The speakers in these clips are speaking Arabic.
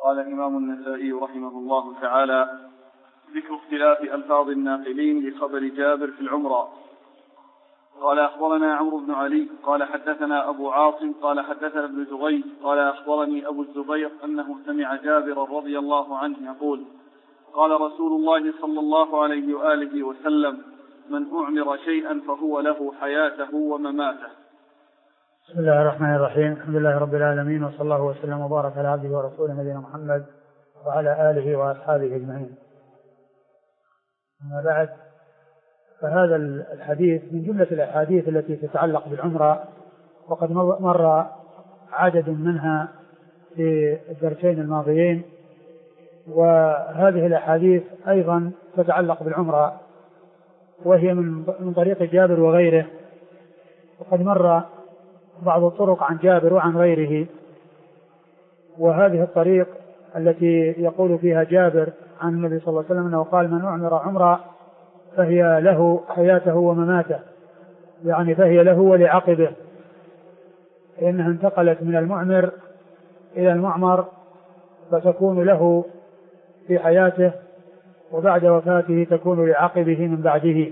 قال الإمام النسائي رحمه الله تعالى: ذكر اختلاف ألفاظ الناقلين لخبر جابر في العمرة. قال أخبرنا عمرو بن علي قال حدثنا أبو عاصم قال حدثنا ابن جريج قال أخبرني أبو الزبير أنه سمع جابر رضي الله عنه يقول: قال رسول الله صلى الله عليه وآله وسلم: من أعمر شيئا فهو له حياته ومماته. بسم الله الرحمن الرحيم. الحمد لله رب العالمين، وصلى الله وسلم وبارك على عبده ورسوله نبينا محمد وعلى آله وأصحابه أجمعين. أما بعد، فهذا الحديث من جملة الأحاديث التي تتعلق بالعمرة، وقد مر عدد منها في الدرسين الماضيين، وهذه الأحاديث أيضا تتعلق بالعمرة، وهي من طريق جابر وغيره، وقد مر بعض الطرق عن جابر وعن غيره. وهذه الطريق التي يقول فيها جابر عن النبي صلى الله عليه وسلم أنه قال: من أعمر عمرة فهي له حياته ومماته، يعني فهي له ولعقبه، لأنها انتقلت من المعمر إلى المعمر، فتكون له في حياته، وبعد وفاته تكون لعقبه من بعده.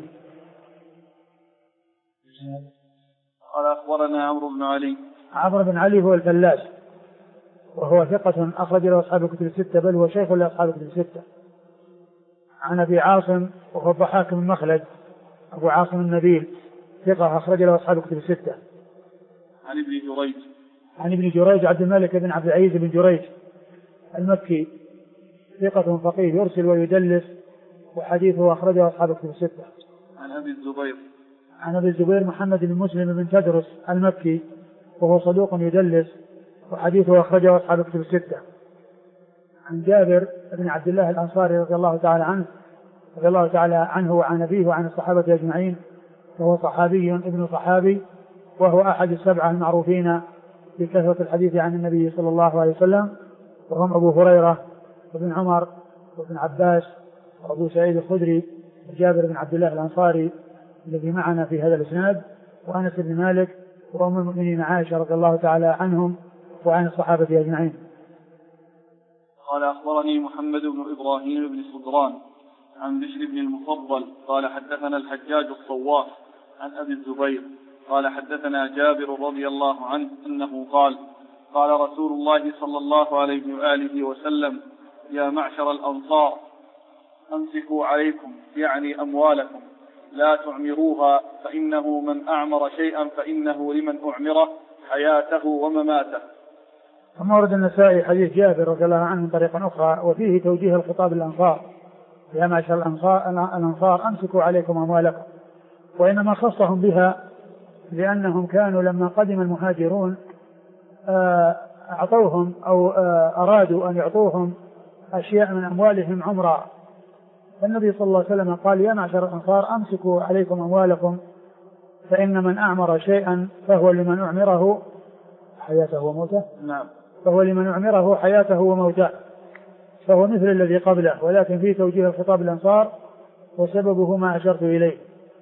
قال أخبرنا عمرو بن علي. عمرو بن علي هو الفلاس، وهو ثقة أخرج له أصحاب الكتب الستة، بل هو شيخ لأصحاب الكتب الستة. عن أبي عاصم وهو الضحاك بن مخلد، أبو عاصم النبيل، ثقة أخرج له أصحاب الكتب الستة. عن ابن جريج. عن ابن جريج عبد الملك بن عبد العزيز بن جريج المكي، ثقة فقيه يرسل ويدلس، وحديثه أخرجه أصحاب الكتب الستة. عن أبي الزبير. عن أبي الزبير محمد بن مسلم بن تدرس المكي، وهو صدوق يدلس، وحديثه أخرجه أصحاب الكتب الستة. عن جابر بن عبد الله الأنصاري رضي الله تعالى عنه وعن أبيه وعن الصحابة أجمعين، وهو صحابي ابن صحابي، وهو أحد السبعة المعروفين بكثرة الحديث عن النبي صلى الله عليه وسلم، وهم أبو هريرة وابن عمر وابن عباس وأبو سعيد الخدري وجابر بن عبد الله الأنصاري الذي معنا في هذا الإسناد، وأنس بن مالك وأم المؤمنين عائشة رضي الله تعالى عنهم وعن الصحابة أجمعين. قال أخبرني محمد بن إبراهيم بن صدران عن بشر بن المفضل قال حدثنا الحجاج الصواف عن أبي الزبير قال حدثنا جابر رضي الله عنه أنه قال: قال رسول الله صلى الله عليه وآله وسلم: يا معشر الأنصار، أمسكوا عليكم، يعني أموالكم، لا تعمروها، فإنه من أعمر شيئا فإنه لمن أعمره حياته ومماته. ثم ورد النسائي حديث جابر رضي الله عنه من طريق أخرى، وفيه توجيه الخطاب للأنصار: يا معشر الأنصار أمسكوا عليكم أموالكم. وإنما خصهم بها لأنهم كانوا لما قدم المهاجرون أعطوهم أو أرادوا أن يعطوهم أشياء من أموالهم عمرا، فالنبي صلى الله عليه وسلم قال: يا معشر الأنصار أمسكوا عليكم أموالكم، فإن من أعمر شيئا فهو لمن أعمره حياته وموته. نعم. فهو لمن أعمره حياته وموته، فهو مثل الذي قبله، ولكن فيه توجيه الخطاب الأنصار، وسببه ما أشرت إليه.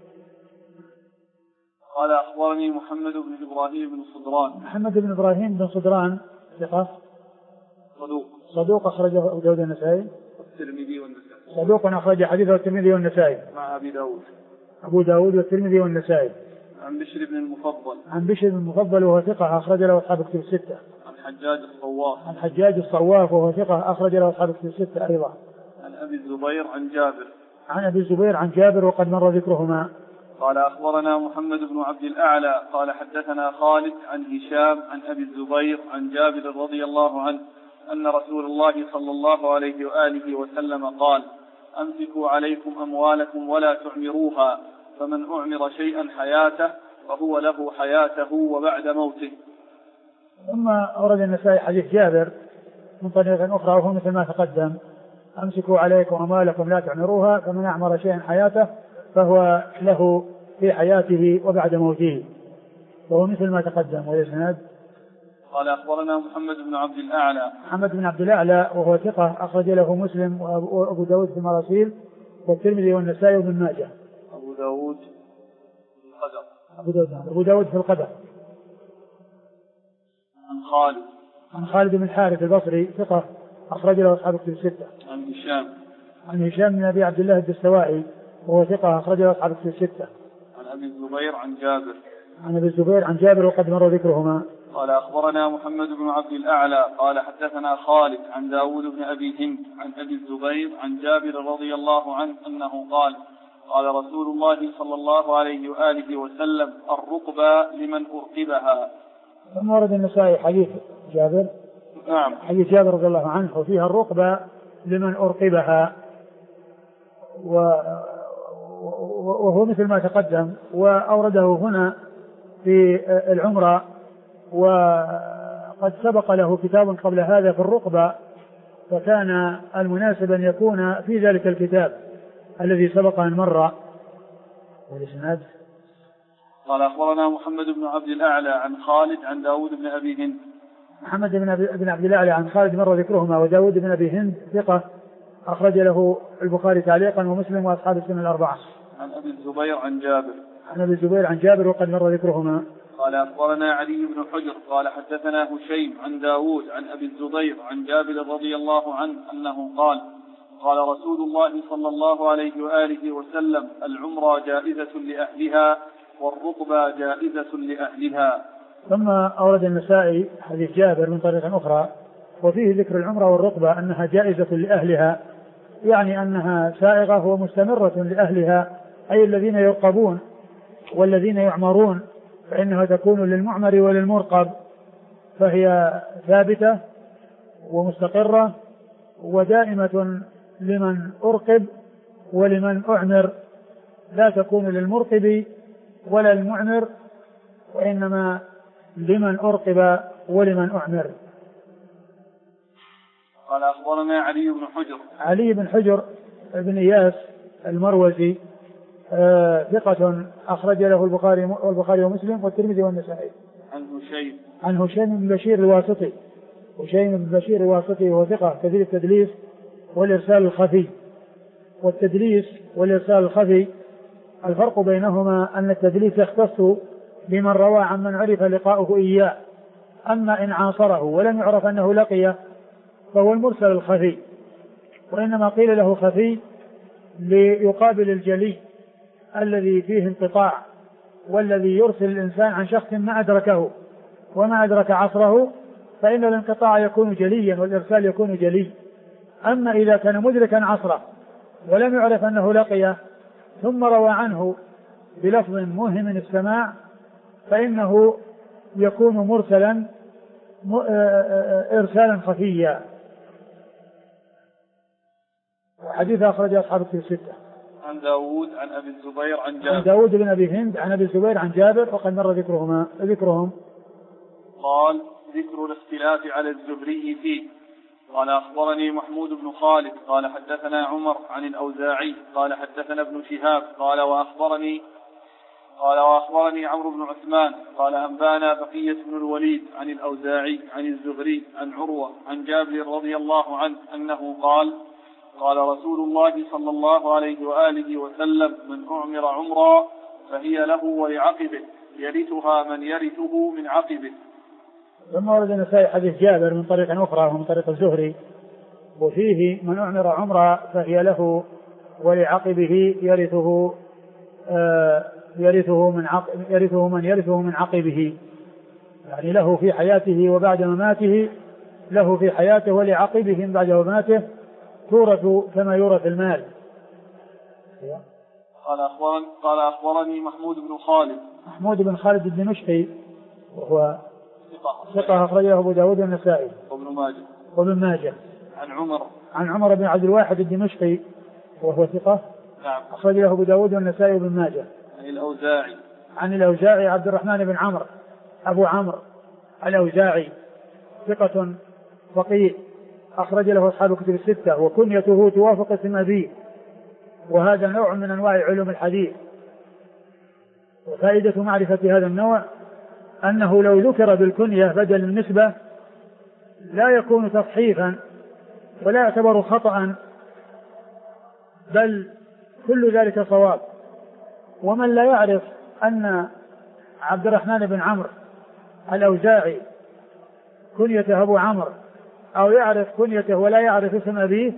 قال أخبرني محمد بن إبراهيم بن صدران. محمد بن إبراهيم بن صدران ثقة صدوق أخرجه أبو داود النسائي والترمذي والنسائي. صدوق أخرج حديثه الترمذي والنسائي مع أبي داود. أبو داود والترمذي والنسائي. عن بشر بن المفضل. عن بشر بن المفضل وهو ثقة أخرج له أصحاب الكتب الستة. عن حجاج الصواف. عن حجاج الصواف وهو ثقة أخرج له أصحاب الكتب الستة أيضا. عن أبي الزبير عن جابر. عن أبي الزبير عن جابر وقد مر ذكرهما. قال أخبرنا محمد بن عبد الأعلى قال حدثنا خالد عن هشام عن أبي الزبير عن جابر رضي الله عنه أن رسول الله صلى الله عليه وآله وسلم قال: أمسكوا عليكم أموالكم ولا تعمروها، فمن أعمر شيئا حياته فهو له حياته وبعد موته. ثم أورد النسائي حديث جابر من طريق أخرى وهو مثل ما تقدم: أمسكوا عليكم أموالكم لا تعمروها، فمن أعمر شيئا حياته فهو له في حياته وبعد موته، وهو مثل ما تقدم. والإسناد: قال أخبرنا محمد بن عبد الأعلى. محمد بن عبد الأعلى وهو ثقة أخرج له مسلم وأبو داود في المراسيل والترمذي والنسائي وابن ماجه. أبو داود في القدر. عن خالد بن الحارث البصري ثقة أخرج له أصحاب الكتب الستة. عن هشام بن أبي عبد الله الدستوائي وهو ثقة أخرج له أصحاب الكتب الستة. عن أبي الزبير عن جابر. عن أبي الزبير عن جابر وقد مر ذكرهما. قال أخبرنا محمد بن عبد الأعلى قال حدثنا خالد عن داود بن أبي هند عن أبي الزبير عن جابر رضي الله عنه أنه قال قال رسول الله صلى الله عليه وآله وسلم الرقبة لمن أرقبها. ثم ورد النسائي حديث جابر. نعم. حديث جابر رضي الله عنه وفيها الرقبة لمن أرقبها، وهو مثل ما تقدم، وأورده هنا في العمرة، وقد سبق له كتاب قبل هذا في الرقبة، فكان المناسب أن يكون في ذلك الكتاب الذي سبق أن مر. والإسناد قال أخبرنا محمد بن عبد الأعلى عن خالد عن داود بن أبي هند. محمد بن عبد الأعلى عن خالد مر ذكرهما، وداود بن أبي هند ثقة أخرج له البخاري تعليقا ومسلم وأصحاب السنن الأربعة. عن أبي الزبير عن جابر. عن أبي الزبير عن جابر وقد مر ذكرهما. قال أخبرنا علي بن حجر قال حدثنا هشيم عن داود عن أبي الزبير عن جابر رضي الله عنه أنه قال قال رسول الله صلى الله عليه وآله وسلم العمرة جائزة لأهلها والرقبة جائزة لأهلها. ثم أورد النسائي حديث جابر من طريق أخرى وفيه ذكر العمرة والرقبة أنها جائزة لأهلها، يعني أنها سائغة ومستمرة لأهلها، أي الذين يرقبون والذين يعمرون، فإنها تكون للمعمر وللمرقب، فهي ثابتة ومستقرة ودائمة لمن أرقب ولمن أعمر، لا تكون للمرقب ولا المعمر، وإنما لمن أرقب ولمن أعمر. قال أخبرنا علي بن حجر. علي بن حجر بن إياس المروزي ثقة أخرج له البخاري ومسلم والترمذي والنسائي. عن هشيم بن بشير الواسطي. هشيم بن بشير الواسطي وهو ثقة كثير التدليس والإرسال الخفي. والتدليس والإرسال الخفي الفرق بينهما أن التدليس يختص بمن روى عن من عرف لقاؤه إياه، أما إن عاصره ولم يعرف أنه لقيه فهو المرسل الخفي، وإنما قيل له خفي ليقابل الجلي الذي فيه انقطاع، والذي يرسل الإنسان عن شخص ما أدركه وما أدرك عصره فإن الانقطاع يكون جليا والإرسال يكون جلي. أما إذا كان مدركا عصره ولم يعرف أنه لقيه ثم روى عنه بلفظ موهم السماع فإنه يكون مرسلا إرسالا خفيا. وحديث أخرج أصحاب الكتب الستة. عن داود عن أبي الزبير عن جابر. عن داود بن أبي هند عن أبي الزبير عن جابر وقد مر ذكرهم. قال ذكر الاختلاف على الزهري فيه. قال أخبرني محمود بن خالد قال حدثنا عمر عن الأوزاعي قال حدثنا ابن شهاب قال وأخبرني عمرو بن عثمان قال أنبانا بقية بن الوليد عن الأوزاعي عن الزهري عن عروة عن جابر رضي الله عنه أنه قال قال رسول الله صلى الله عليه وآله وسلم من أعمر عمرا فهي له ولعقبه يرثها من يرثه من عقبه. ثم ورد النسائي حديث جابر من طريق أخرى ومن طريق الزهري وفيه من أعمر عمرا فهي له ولعقبه يرثه من يرثه من عقبه، يعني له في حياته وبعد مماته، له في حياته ولعقبه بعد مماته تورث كما يورث المال. قال أخبرني محمود بن خالد الدمشقي وهو ثقة أخرج له أبو داود والنسائي وابن ماجه. عن عمر بن عبد الواحد الدمشقي وهو ثقة أخرج له أبو داود والنسائي وابن ماجه. عن الأوزاعي عبد الرحمن بن عمرو أبو عمرو الأوزاعي ثقة فقيه أخرج له أصحاب الكتب الستة وكنيته توافق اسم أبيه، وهذا نوع من أنواع علوم الحديث. وفائدة معرفة هذا النوع أنه لو ذكر بالكنية بدل النسبة لا يكون تصحيفا ولا يعتبر خطأ، بل كل ذلك صواب. ومن لا يعرف أن عبد الرحمن بن عمرو الأوزاعي كنيته أبو عمرو أو يعرف كنيته ولا يعرف اسم أبيه،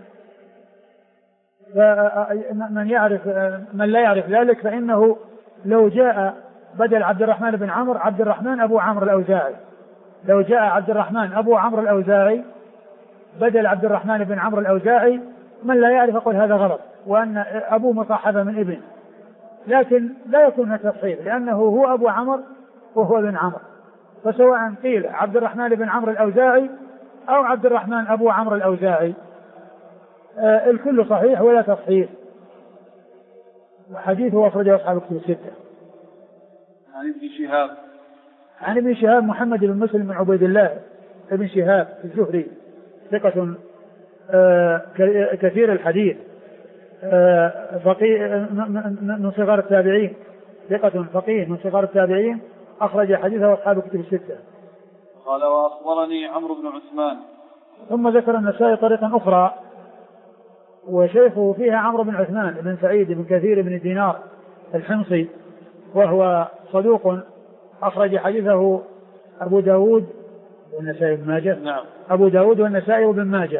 من لا يعرف ذلك فإنه لو جاء بدل عبد الرحمن بن عمرو عبد الرحمن أبو عمرو الأوزاعي، لو جاء عبد الرحمن أبو عمرو الأوزاعي بدل عبد الرحمن بن عمرو الأوزاعي، من لا يعرف يقول هذا غلط وأن أبوه مصاحبة من ابن، لكن لا يكون هذا تصحيح لأنه هو أبو عمرو وهو ابن عمرو، فسواء قيل عبد الرحمن بن عمرو الأوزاعي أو عبد الرحمن أبو عمرو الأوزاعي الكل صحيح ولا تصحيح. وحديثه أخرجه أصحاب الكتب الستة. عن ابن شهاب محمد بن مسلم بن عبيد الله ابن شهاب الزهري ثقة كثير الحديث، فقيه من صغار التابعين، ثقة فقيه من صغار التابعين، أخرج حديثه أصحاب الكتب الستة. قال وأخبرني عمرو بن عثمان. ثم ذكر النسائي طريقا أخرى وشيخه فيها عمرو بن عثمان بن سعيد بن كثير بن دينار الحمصي، وهو صدوق أخرج حديثه أبو داود والنسائي بن ماجه. نعم. أبو داود والنسائي وابن ماجه.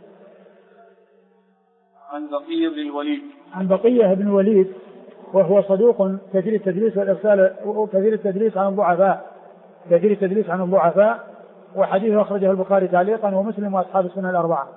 عن بقية بن الوليد. عن بقية بن الوليد وهو صدوق كثير التدليس والإرسال وكثير التدليس عن الضعفاء، كثير التدليس عن الضعفاء، وحديثه أخرجه البخاري تعليقا ومسلم وأصحاب السنة الأربعة.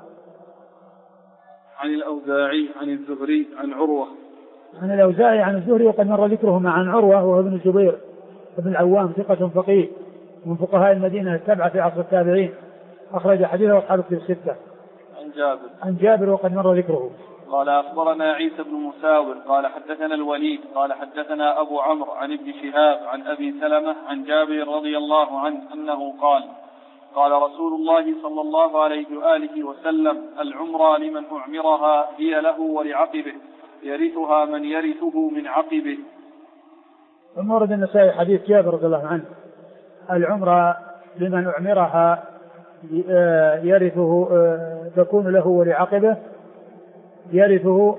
عن الأوزاعي عن الزهري عن عروة. عن الأوزاعي عن الزهري وقد مر ذكرهما. عن عروة وهو ابن الزبير ابن العوام ثقة فقيه من فقهاء المدينة السبعة في عصر التابعين، أخرج حديثه أصحاب الكتب الستة. عن جابر وقد مر ذكره. قال أخبرنا عيسى بن مساور قال حدثنا الوليد قال حدثنا أبو عمرو عن ابن شهاب عن أبي سلمة عن جابر رضي الله عنه أنه قال قال رسول الله صلى الله عليه وآله وسلم العمرة لمن أعمرها هي له ولعقبه يرثها من يرثه من عقبه. ثم ورد النسائي حديث جابر رضي الله عنه العمرة لمن أعمرها يرثه تكون له ولعقبه يرثها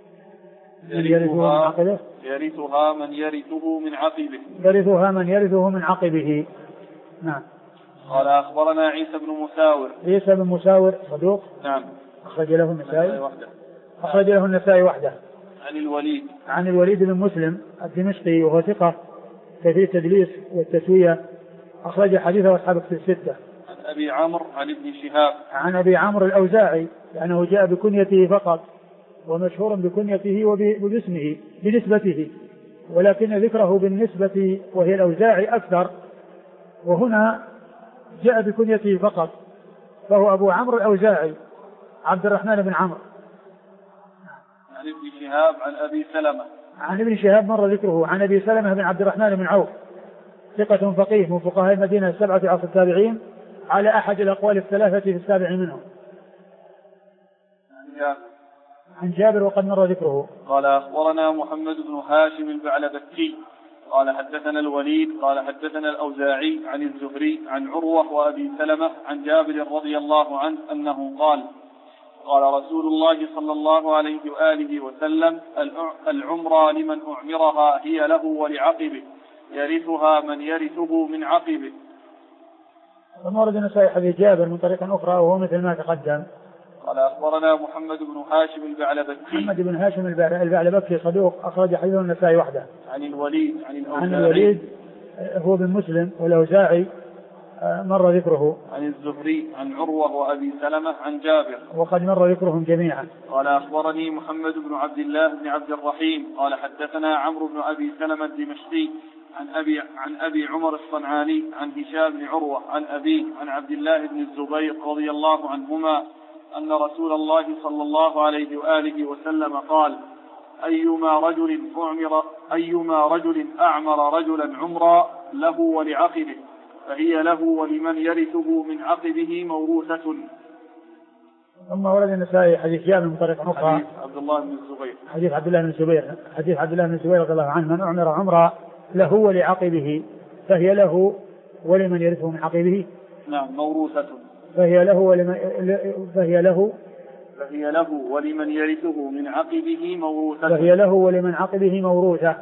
من يرثه من عقبه. نعم. قال أخبرنا عيسى بن مساور. عيسى بن مساور صدوق. نعم. أخرج له النسائي وحده. عن الوليد بن مسلم الدمشقي وهو ثقة كثير التدليس والتسوية، أخرج حديثه أصحاب الكتب الستة. عن أبي عمرو عن ابن شهاب. عن أبي عمرو الأوزاعي لأنه جاء بكنيته فقط ومشهور بكنيته وباسمه بنسبته، ولكن ذكره بالنسبة وهي الأوزاعي أكثر، وهنا جاء بكنيته فقط فهو أبو عمرو الأوزاعي عبد الرحمن بن عمرو. عن ابن شهاب عن أبي سلمة. عن ابن شهاب مر ذكره. عن أبي سلمة بن عبد الرحمن بن عوف ثقة فقيه من فقهاء المدينة السبعة في عصر التابعين على أحد الأقوال الثلاثة في السابع منهم. عن جابر وقد مر ذكره. قال أخبرنا محمد بن هاشم البعلبكي قال حدثنا الوليد قال حدثنا الأوزاعي عن الزهري عن عروة وأبي سلمة عن جابر رضي الله عنه أنه قال قال رسول الله صلى الله عليه وآله وسلم العمرة لمن أعمرها هي له ولعقبه يرثها من يرثه من عقبه. ثم ورد النسائي حديث جابر من طريق أخرى وهو مثل ما تقدم. قال أخبرنا محمد بن هاشم البعلبكي. محمد بن هاشم البعلبكي صدوق أخرج حديثه النسائي وحده. عن الوليد عن الوليد هو بن مسلم والأوزاعي مر ذكره. عن الزهري عن عروة وأبي سلمة عن جابر وقد مر ذكرهم جميعا. قال أخبرني محمد بن عبد الله بن عبد الرحيم قال حدثنا عمرو بن أبي سلمة الدمشقي عن أبي عمر الصنعاني عن هشام بن عروة عن أبيه عن عبد الله بن الزبير رضي الله عنهما أن رسول الله صلى الله عليه وآله وسلم قال أيما رجل أعمر رجلا عمرا له ولعقبه فهي له ولمن يرثه من عقبه موروثة. ثم ورد النسائي حديث جابر من طريق أخرى. حديث عبد الله بن الزبير. حديث عبد الله بن الزبير رضي الله عنه من أعمر عمرا له ولعقبه فهي له ولمن يرثه من عقبه. نعم موروثة. فهي له ولمن يرثه من عقبه موروثة. فهي له ولمن عقبه موروثة.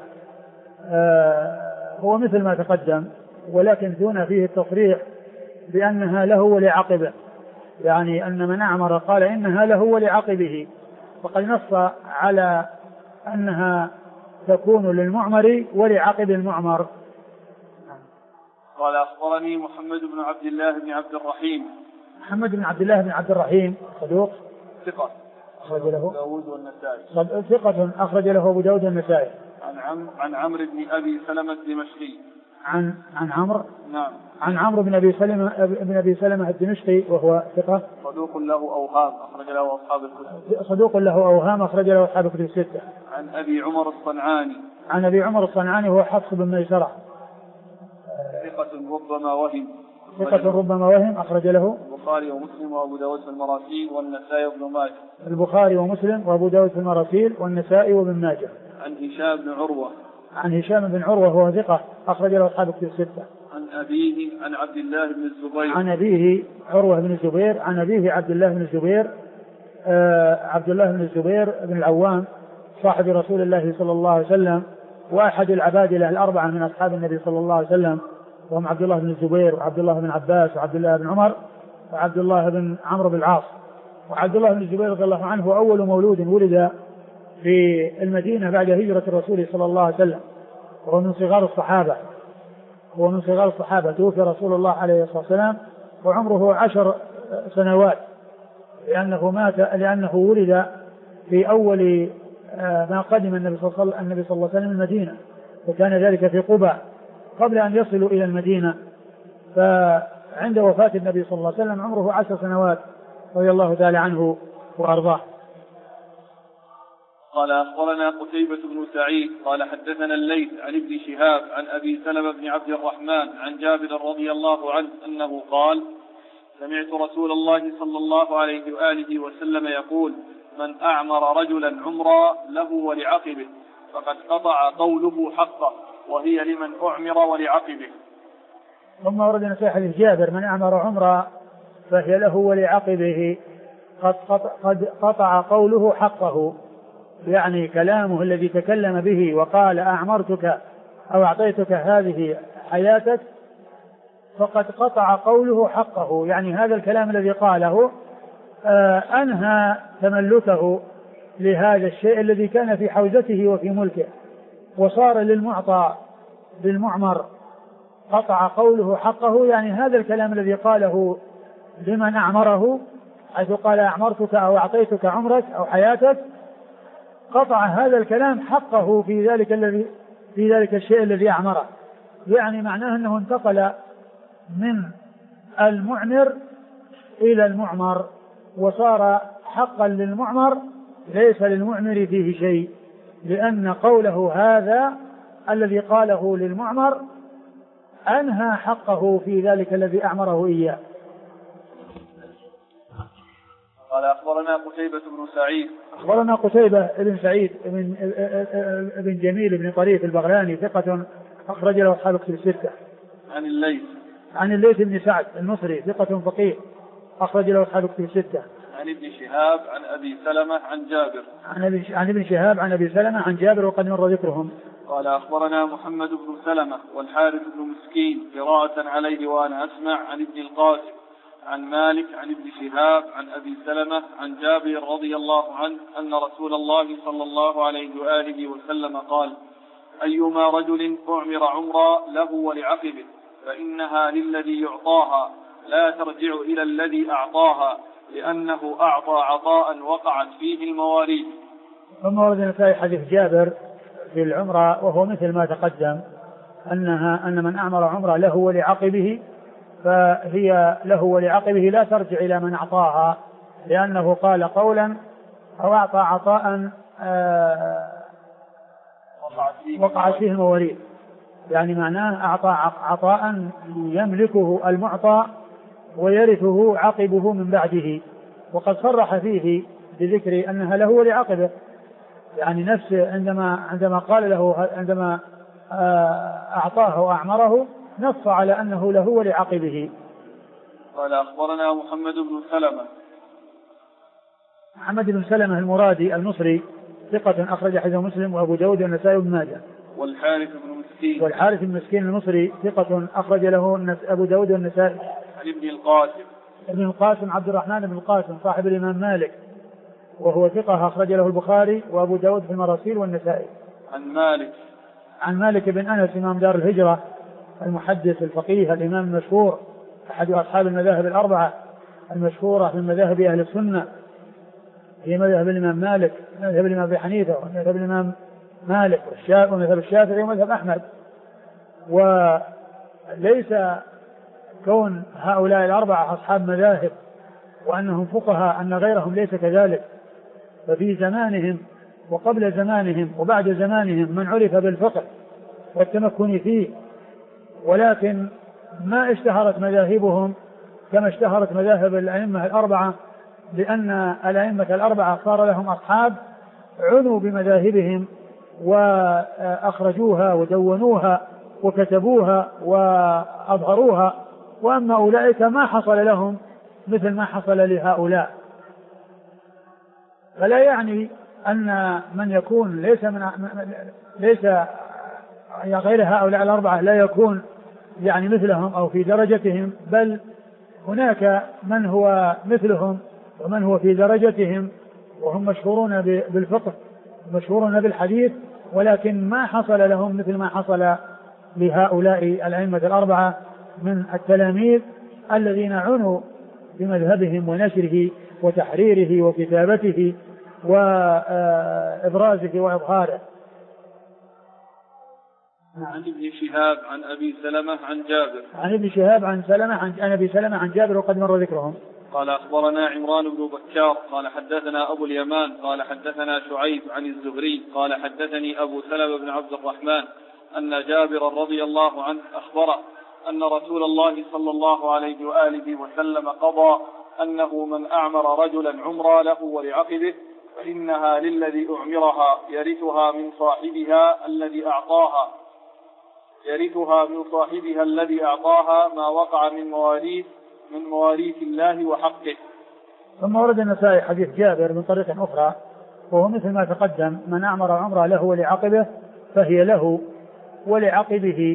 هو مثل ما تقدم ولكن دون فيه التصريح بأنها له ولعقبه، يعني أن من أعمر قال إنها له ولعقبه، فقد نص على أنها تكون للمعمر ولعقب المعمر. قال أخبرني محمد بن عبد الله بن عبد الرحيم. محمد بن عبد الله بن عبد الرحيم صدوق ثقة أخرج له داود والنسائي. ثقة أخرج له أبو داود والنسائي. عن عمرو بن أبي سلمة الدمشقي. عن عمرو. نعم. عن عمرو بن أبي سلمة الدمشقي وهو ثقة صدوق له أوهام أخرج له أصحاب الكتب. صدوق له أوهام أخرج له أصحاب الكتب الستة. عن أبي عمر الصنعاني. عن أبي عمر الصنعاني وهو حفص بن ميسرة ثقة ربما وهم. ثقة ربما وهم أخرج له البخاري ومسلم وأبو داود في المراسيل والنسائي وابن ماجه. البخاري ومسلم وأبو داود في المراسيل والنسائي وابن ماجه. عن هشام بن عروة. عن هشام بن عروة وهو ثقة أخرج له أصحاب الكتب الستة. عن أبيه عن عبد الله بن الزبير. عن أبيه عروة بن الزبير عن أبيه عبد الله بن الزبير عبد الله بن الزبير بن العوام صاحب رسول الله صلى الله عليه وسلم وأحد العبادلة الأربعة من أصحاب النبي صلى الله عليه وسلم، وهم عبد الله بن الزبير وعبد الله بن عباس وعبد الله بن عمر وعبد الله بن عمرو بن العاص. وعبد الله بن الزبير رضي الله عنه أول مولود ولد في المدينة بعد هجرة الرسول صلى الله عليه وسلم، وهو من صغار الصحابة. توفي رسول الله عليه الصلاة والسلام وعمره 10 سنوات، لأنه ولد في أول ما قدم النبي صلى الله عليه وسلم المدينة، وكان ذلك في قباء قبل أن يصلوا إلى المدينة. فعند وفاة النبي صلى الله عليه وسلم عمره 10 سنوات رضي الله تعالى عنه وأرضاه. قال أخبرنا قتيبة بن سعيد قال حدثنا الليث عن ابن شهاب عن أبي سلمة بن عبد الرحمن عن جابر رضي الله عنه أنه قال سمعت رسول الله صلى الله عليه وآله وسلم يقول من أعمر رجلا عمرا له ولعقبه فقد قطع قوله حقه وهي لمن أعمر ولعقبه. ثم ورد نصيحة لجابر من أعمر عمرا فهي له ولعقبه قد قطع قوله حقه، يعني كلامه الذي تكلم به وقال أعمرتك أو أعطيتك هذه حياتك فقد قطع قوله حقه، يعني هذا الكلام الذي قاله أنهى تملكه لهذا الشيء الذي كان في حوزته وفي ملكه، وصار للمعطى بالمعمر قطع قوله حقه، يعني هذا الكلام الذي قاله لمن أعمره حيث قال أعمرتك أو أعطيتك عمرك أو حياتك، قطع هذا الكلام حقه في ذلك الشيء الذي أعمره، يعني معناه أنه انتقل من المعمر إلى المعمر وصار حقا للمعمر ليس للمعمر فيه شيء، لأن قوله هذا الذي قاله للمعمر أنهى حقه في ذلك الذي أعمره إياه. قال أخبرنا قتيبة بن سعيد. أخبرنا قتيبة بن سعيد بن جميل بن طريف البغلاني ثقة أخرج له أصحاب الكتب الستة. عن الليث بن سعد المصري ثقة فقيه أخرج له أصحاب الكتب الستة. عن ابن شهاب عن أبي سلمة عن جابر. عن ابن شهاب عن أبي سلمة عن جابر وقد مر ذكرهم. قال أخبرنا محمد بن سلمة والحارث بن مسكين قراءة عليه وأنا أسمع عن ابن القاسم عن مالك عن ابن شهاب عن أبي سلمة عن جابر رضي الله عنه أن رسول الله صلى الله عليه وآله وسلم قال أيما رجل أعمر عمرا له ولعقبه فإنها للذي يعطاها لا ترجع إلى الذي أعطاها لأنه أعطى عطاء وقعت فيه المواريث. ثم ورد في حديث جابر في العمرة وهو مثل ما تقدم أن من أعمر عمرة له ولعقبه فهي له ولعقبه لا ترجع إلى من أعطاها، لأنه قال قولا أو أعطى عطاء وقعت فيه المواريث، يعني معناه أعطى عطاء يملكه المعطى ويرثه عقبه من بعده، وقد صرح فيه بذكر أنها له ولعقبه، يعني نفسه عندما قال له عندما أعطاه وأعمره نص على أنه له ولعقبه. قال أخبرنا محمد بن سلمة. محمد بن سلمة المرادي المصري ثقة أخرج حديثه مسلم وأبو داود والنسائي وابن ماجه. والحارث بن مسكين المصري ثقة أخرج له أبو داود والنسائي. عن ابن القاسم. بن القاسم عبد الرحمن بن القاسم صاحب الإمام مالك وهو ثقة أخرج له البخاري وأبو داود في المراسيل والنسائي. عن مالك بن أنس إمام دار الهجرة المحدث الفقيه الإمام المشهور أحد أصحاب المذاهب الأربعة المشهورة من مذاهب أهل السنة، هي مذهب الإمام مالك ومذهب الإمام أبي حنيفة ومذهب الإمام مالك ومذهب الشافعي ومذهب أحمد. وليس كون هؤلاء الأربعة أصحاب مذاهب وأنهم فقهاء أن غيرهم ليس كذلك، ففي زمانهم وقبل زمانهم وبعد زمانهم من عرف بالفقه والتمكن فيه، ولكن ما اشتهرت مذاهبهم كما اشتهرت مذاهب الأئمة الأربعة، لأن الأئمة الأربعة صار لهم أصحاب عنوا بمذاهبهم وأخرجوها ودونوها وكتبوها وأظهروها، وأما أولئك ما حصل لهم مثل ما حصل لهؤلاء. فلا يعني أن من يكون ليس غير هؤلاء الأربعة لا يكون يعني مثلهم أو في درجتهم، بل هناك من هو مثلهم ومن هو في درجتهم وهم مشهورون بالفقه مشهورون بالحديث، ولكن ما حصل لهم مثل ما حصل لهؤلاء الأئمة الأربعة من التلاميذ الذين عنوا بمذهبهم ونشره وتحريره وكتابته وإبرازه وإظهاره. عن ابن شهاب عن أبي سلمة عن جابر. عن ابن شهاب عن أبي سلمة عن جابر وقد مر ذكرهم. قال أخبرنا عمران بن بكار قال حدثنا أبو اليمان قال حدثنا شعيب عن الزهري قال حدثني أبو سلمة بن عبد الرحمن أن جابر رضي الله عنه أخبره أن رسول الله صلى الله عليه وآله وسلم قضى أنه من أعمر رجلا عمرا له ولعقبه فإنها للذي أعمرها يرثها من صاحبها الذي أعطاها ما وقع من مواريث الله وحقه. ثم ورد النسائي حديث جابر من طريق أخرى وهو مثل ما تقدم: من أعمر عمره له ولعقبه فهي له ولعقبه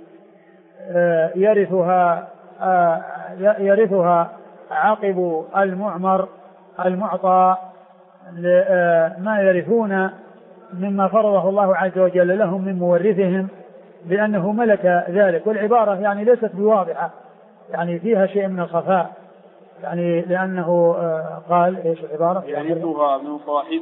يرثها عقب المعمر المعطى ما يرثون مما فرضه الله عز وجل لهم من مورثهم، لأنه ملك ذلك. والعبارة يعني ليست بواضحة، يعني فيها شيء من الخفاء، يعني لأنه قال إيش العبارة؟ يرثها من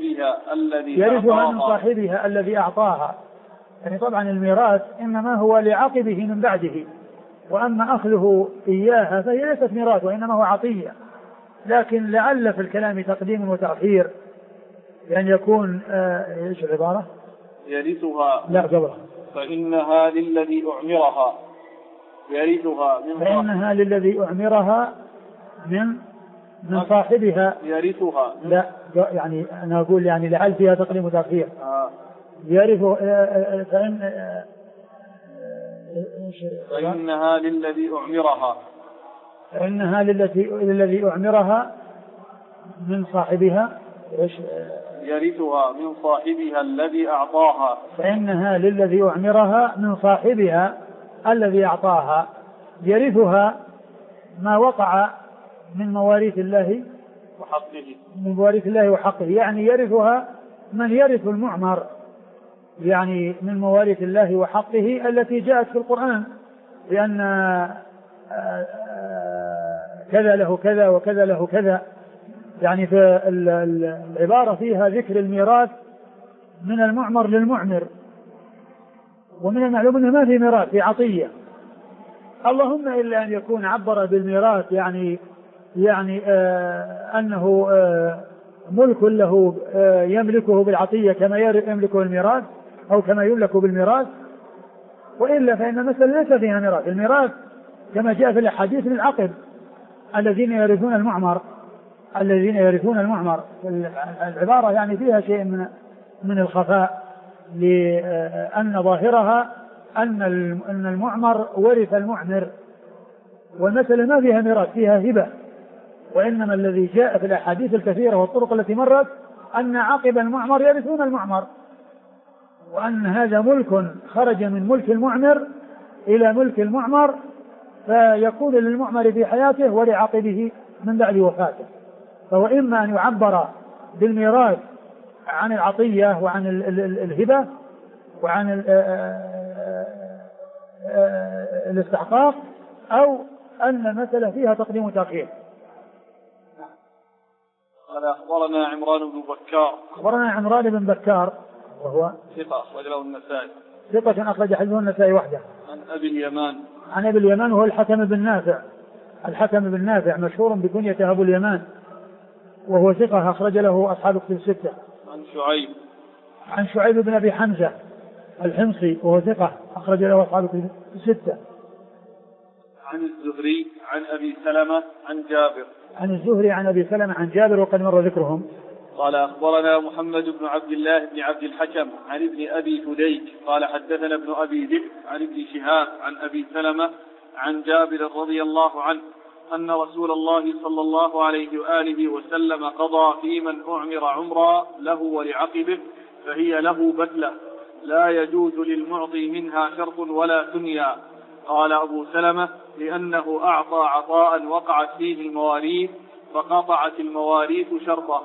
صاحبها الذي أعطاها. يعني طبعا الميراث إنما هو لعقبه من بعده، وأما أخذه إياها فهي ليست ميراث وإنما هو عطية، لكن لعل في الكلام تقديم وتأخير، يعني يكون إيش العبارة؟ يرثها لا قبلها فإنها للذي أعمرها من صاحبها يرثها. لا يعني أنا أقول يعني لعل فيها تقديم وتأخير. يرث فإنها للذي أعمرها من صاحبها يرثها من صاحبها الذي أعطاها. فإنها للذي أعمرها من صاحبها الذي أعطاها يرثها ما وقع من مواريث الله وحقه. يعني يرثها من يرث المعمر، يعني من مواريث الله وحقه التي جاءت في القرآن، لأن كذا له كذا وكذا له كذا. يعني في العبارة فيها ذكر الميراث من المعمر للمعمر، ومن المعلوم أنه ما في ميراث، في عطية، اللهم إلا أن يكون عبر بالميراث يعني أنه ملك له يملكه بالعطية كما يملكه الميراث أو كما يملك بالميراث، وإلا فإن المسألة ليس فيها ميراث. الميراث كما جاء في الحديث من العقب الذين يرثون المعمر. العبارة يعني فيها شيء من الخفاء، لأن ظاهرها أن المعمر ورث المعمر، والمسألة ما فيها ميراث، فيها هبة. وإنما الذي جاء في الأحاديث الكثيرة والطرق التي مرت أن عقب المعمر يرثون المعمر، وأن هذا ملك خرج من ملك المعمر إلى ملك المعمر، فيكون للمعمر في حياته ولعقبه من بعد وفاته. فهو إما أن يعبر بالميراث عن العطية وعن الهبة وعن الاستحقاق، أو أن المسألة فيها تقديم وتأخير. قال أخبرنا عمران بن بكار. أخبرنا عمران بن بكار وهو ثقة أخرج له النسائي. ثقة أخرج حديثه النسائي وحده. عن أبي اليمان. عن أبي اليمان وهو الحكم بن نافع. الحكم بن نافع مشهور بكنية أبو اليمان، وهو ثقة أخرج له أصحاب الكتب الستة. عن شعيب. عن شعيب بن أبي حمزة الحمصي وهو ثقة أخرج له أصحاب الكتب الستة. عن الزهري عن أبي سلمة عن جابر. عن الزهري عن أبي سلمة عن جابر وقد مر ذكرهم. قال أخبرنا محمد بن عبد الله بن عبد الحكم عن ابن أبي فديك قال حدثنا ابن أبي ذئب عن ابن شهاب عن أبي سلمة عن جابر رضي الله عنه أن رسول الله صلى الله عليه وآله وسلم قضى في من أعمر عمرا له ولعقبه فهي له بتلة لا يجوز للمعطي منها شرط ولا ثنيا. قال أبو سلمة لأنه أعطى عطاء وقعت فيه المواريث فقطعت المواريث شرطه.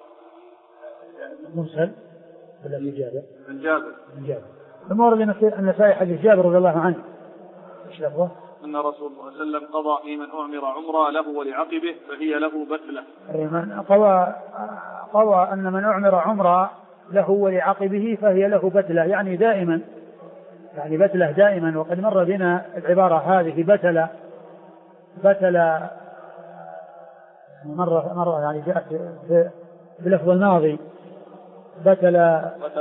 مرسل ولا من جابر؟ من جابر. من جابر. المورد النسائي حديث جابر رضي الله عنه. ايش لفظه؟ أن رسول الله صلى الله عليه وسلم قضى في من أعمر عمرا له ولعقبه فهي له بتلة. من قضى أن من أعمر عمرا له ولعقبه فهي له بتلة، يعني دائما، يعني بتلة دائما. وقد مر بنا العبارة هذه بتلة مرة يعني جاءت بلفظ الماضي بتل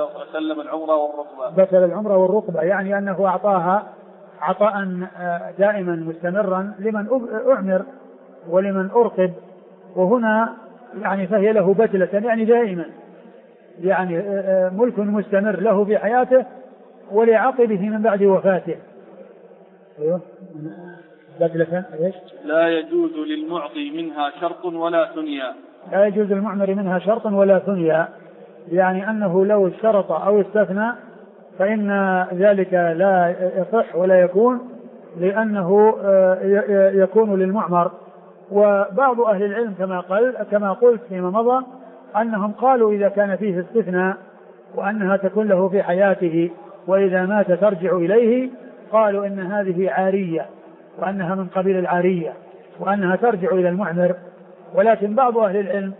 العمرة والركبة، يعني أنه أعطاها عطاء دائما مستمرا لمن أعمر ولمن أرقب، وهنا يعني فهي له بتلة يعني دائما، يعني ملك مستمر له في حياته ولعقبه من بعد وفاته. أيوه بتلة إيش؟ لا يجوز للمعطي منها شرط ولا ثنيا. لا يجوز للمعمر منها شرط ولا ثنيا، يعني أنه لو اشترط أو استثنى فإن ذلك لا يصح ولا يكون، لأنه يكون للمعمر. وبعض أهل العلم كما قلت فيما مضى أنهم قالوا إذا كان فيه استثناء وأنها تكون له في حياته وإذا مات ترجع إليه، قالوا إن هذه عارية وأنها من قبيل العارية وأنها ترجع إلى المعمر. ولكن بعض أهل العلم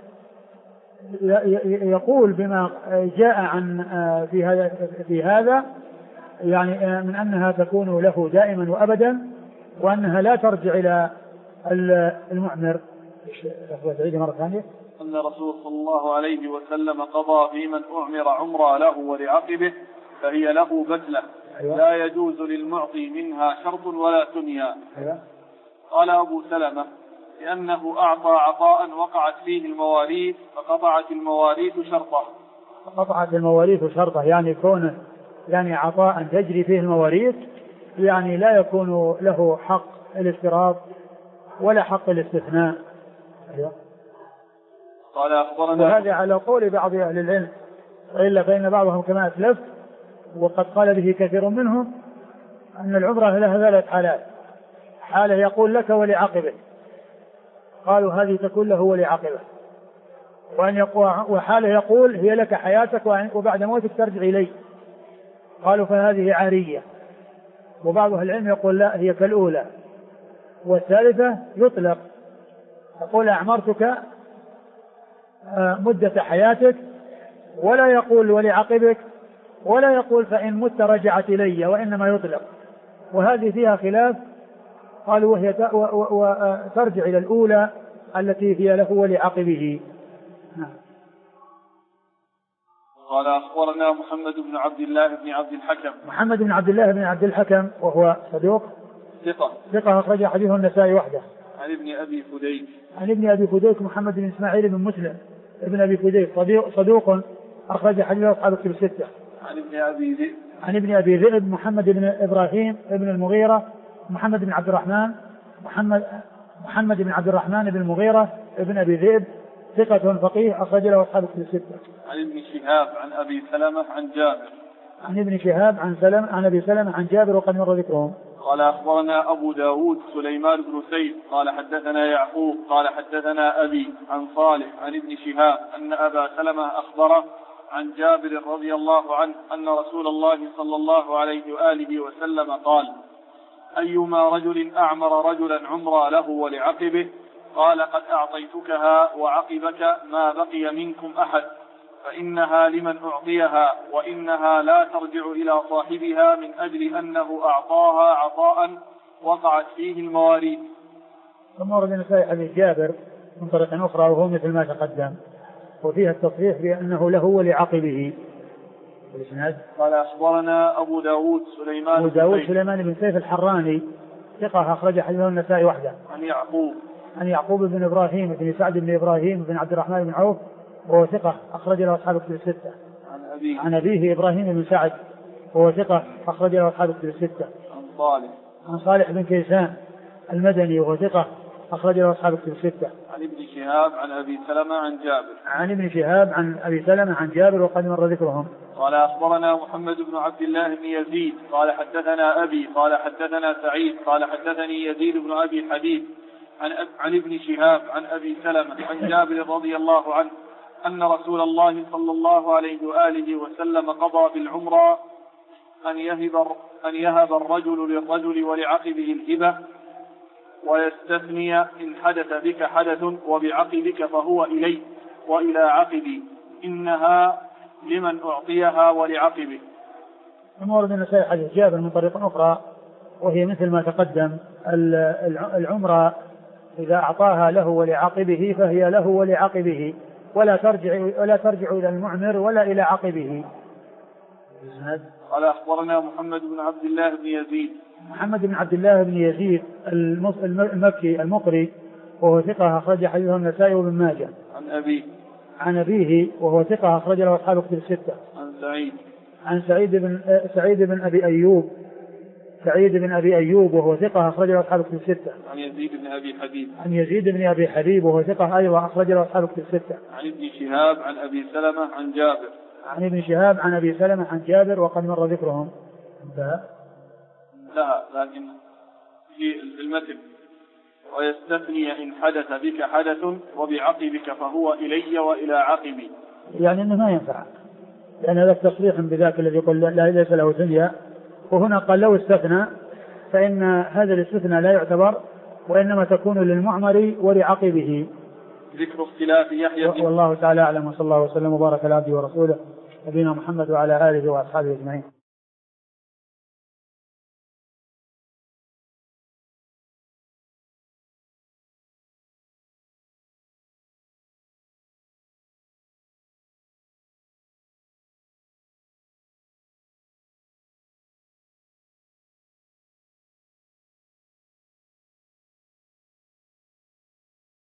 يقول بما جاء عن في هذا يعني من أنها تكون له دائما وأبدا وأنها لا ترجع إلى المعمر. مرة ثانية أن رسول صلى الله عليه وسلم قضى في من أعمر عمرا له ولعقبه فهي له بتلة. أيوة. لا يجوز للمعطي منها شرط ولا ثنيا. أيوة. قال أبو سلمة لأنه أعطى عطاء وقعت فيه المواريث فقطعت المواريث شرطه. فقطعت المواريث شرطه يعني كونه يعني عطاء تجري فيه المواريث، يعني لا يكون له حق الاشتراط ولا حق الاستثناء. أيوة. قال أخبرنا وهذا على قول بعض أهل العلم، إلا فإن بعضهم كما أسلف وقد قال به كثير منهم أن العمرة لها 3 حالات: حالة يقول لك ولعقبه، قالوا هذه تكون له ولعقبه، وحالة يقول هي لك حياتك وبعد موتك ترجع إليه، قالوا فهذه عارية. وبعض أهل العلم يقول لا هي كالأولى. والثالثة يطلق، يقول أعمرتك مدة حياتك، ولا يقول ولعقبك، ولا يقول فإن مت رجعت إلي، وإنما يطلق. وهذه فيها خلاف، قالوا وهي ترجع إلى الأولى التي هي له ولعقبه. قال أخبرنا محمد بن عبد الله بن عبد الحكم. محمد بن عبد الله بن عبد الحكم وهو صدوق ثقة أخرج حديثه النسائي وحده. عن ابن أبي فديك. عن ابن أبي فديك محمد بن إسماعيل بن مسلم ابن أبي فديك صدوق أخرج حديثه أصحاب الكتب الستة. عن ابن أبي ذئب. عن ابن أبي ذئب محمد بن إبراهيم بن المغيرة محمد بن عبد الرحمن محمد بن عبد الرحمن بن المغيرة ابن أبي ذئب ثقة فقيه أخرج له أصحاب الكتب الستة. عن ابن شهاب عن أبي سلمة عن جابر. عن ابن شهاب عن أبي سلمة عن جابر وقد مر ذكرهم. قال أخبرنا أبو داود سليمان بن سيف قال حدثنا يعقوب قال حدثنا أبي عن صالح عن ابن شهاب أن أبا سلمة أخبره عن جابر رضي الله عنه أن رسول الله صلى الله عليه وآله وسلم قال: أيما رجل أعمر رجلا عمرا له ولعقبه قال: قد أعطيتكها وعقبك ما بقي منكم أحد، فإنها لمن أعطيها وإنها لا ترجع إلى صاحبها من أجل أنه أعطاها عطاء وقعت فيه المواريث. ثم ورد النسائي حديث جابر من طريق أخرى وهو مثل ما تقدم، وفيها التصريح بأنه له ولعقبه. قال أخبرنا أبو داود سليمان بن سيف الحراني ثقة أخرج حديثه النسائي وحده. عن يعقوب بن إبراهيم بن سعد بن إبراهيم بن عبد الرحمن بن عوف وهو ثقة أخرج له أصحاب الكتب الستة. عن أبيه إبراهيم بن سعد وهو ثقة أخرج له أصحاب الكتب الستة. عن صالح بن كيسان المدني وهو ثقة أخرج له أصحاب الكتب الستة. عن ابن شهاب عن أبي سلمة عن جابر. عن ابن شهاب عن أبي سلمة عن جابر وقد مر ذكرهم. قال أخبرنا محمد بن عبد الله بن يزيد قال حدثنا أبي قال حدثنا سعيد قال حدثني يزيد بن أبي حبيب عن ابن شهاب عن أبي سلمة عن جابر رضي الله عنه أن رسول الله صلى الله عليه وآله وسلم قضى بالعمرة أن يهب الرجل للرجل ولعقبه الهبة ويستثني إن حدث بك حدث وبعقبك فهو إلي وإلى عقبي، إنها لمن أعطيها ولعقبه. ثم ورد النسائي حديث جابر من طريق أخرى وهي مثل ما تقدم. العمرة إذا أعطاها له ولعقبه فهي له ولعقبه ولا ترجع إلى المعمر ولا إلى عقبه. قال أخبرنا محمد بن عبد الله بن يزيد المكي المقري وهو ثقة أخرج حديثه النسائي وابن ماجه. عن أبيه وهو ثقة أخرج له أصحاب الكتب الستة. عن سعيد بن أبي أيوب وهو ثقة أخرج له أصحاب الكتب الستة. عن يزيد بن أبي حبيب وهو ثقة أيضا أخرج له أصحاب الكتب الستة. عن ابن شهاب عن أبي سلمة عن جابر. عن ابن شهاب عن أبي سلمة عن جابر وقد مر ذكرهم. لا لكن في المتن ويستثني إن حدث بك حدث وبعقبك فهو إلي وإلى عقبي، يعني أنه ما ينفع، لأن هذا تصريح بذاك الذي يقول لا ليس له ثنيا، وهنا قال لو استثنى فإن هذا الاستثناء لا يعتبر وإنما تكون للمعمر ولعقبه. ذكر اختلاف يحيى. والله تعالى أعلم، وصلى الله وسلم وبارك على عبده ورسوله نبينا محمد وعلى آله وأصحابه أجمعين.